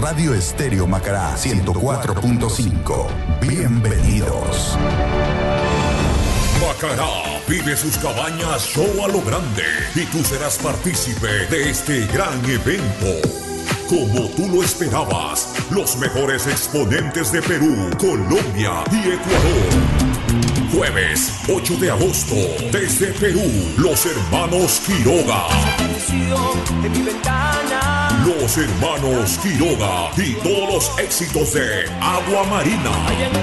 Radio Estéreo Macará 104.5. Bienvenidos. Macará vive sus cabañas show a lo grande y tú serás partícipe de este gran evento. Como tú lo esperabas, los mejores exponentes de Perú, Colombia y Ecuador. Jueves 8 de agosto, desde Perú, los hermanos Quiroga. Los hermanos Quiroga y todos los éxitos de Agua Marina.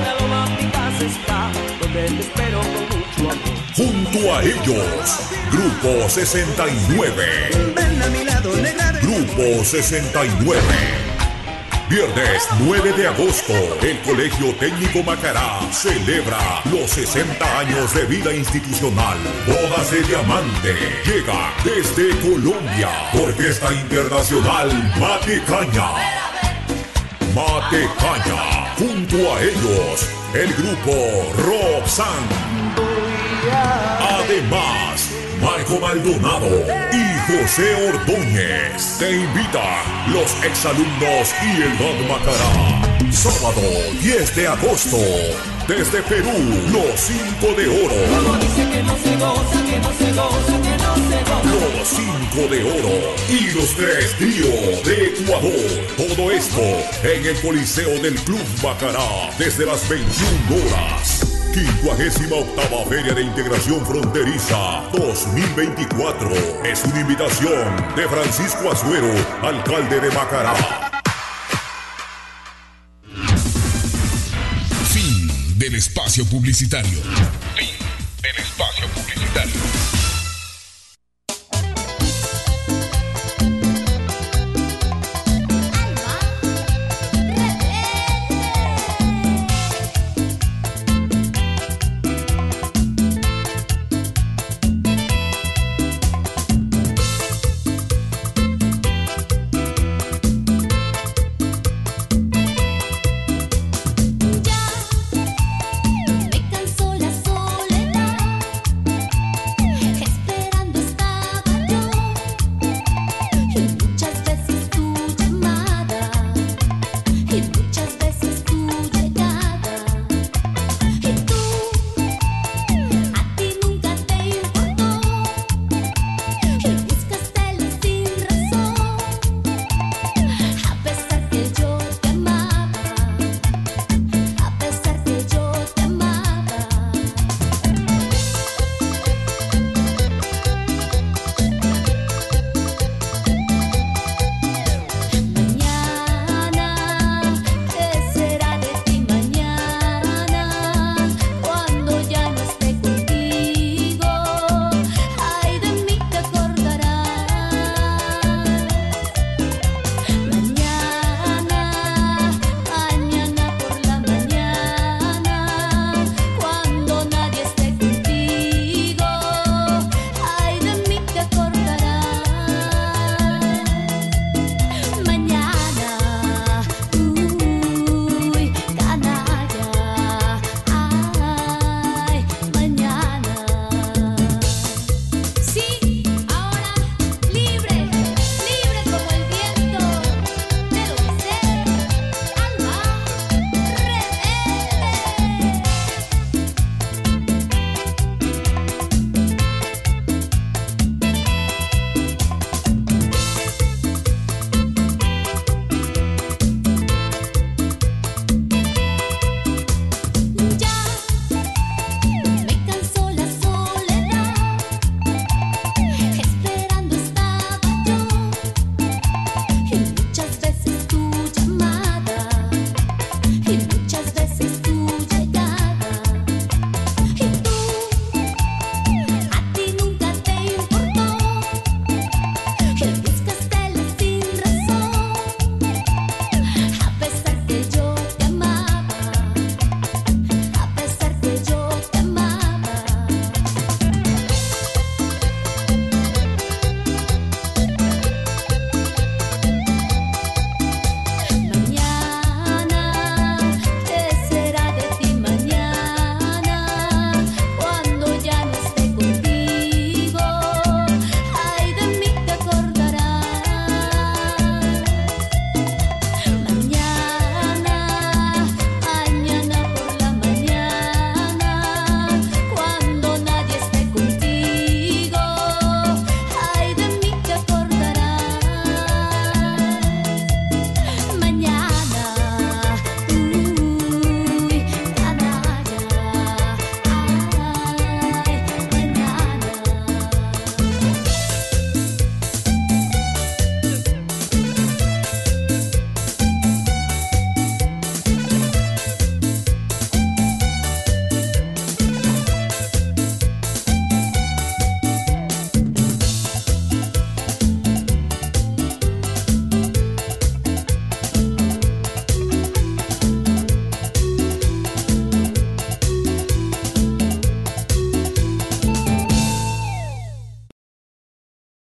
Junto a ellos, Grupo 69. Grupo 69. Viernes 9 de agosto, el Colegio Técnico Macará celebra los 60 años de vida institucional. Bodas de Diamante llega desde Colombia, Orquesta Internacional Mate Caña. Mate Caña, junto a ellos, el grupo Roxanne. Además, Marco Maldonado y José Ordóñez te invitan los exalumnos y el Don Macará. Sábado 10 de agosto, desde Perú, los 5 de oro. Los 5 de oro y los 3 tríos de Ecuador. Todo esto en el Coliseo del Club Macará desde las 21 horas. 58ª Feria de Integración Fronteriza 2024. Es una invitación de Francisco Azuero, alcalde de Macará. Fin del espacio publicitario. Fin del espacio publicitario.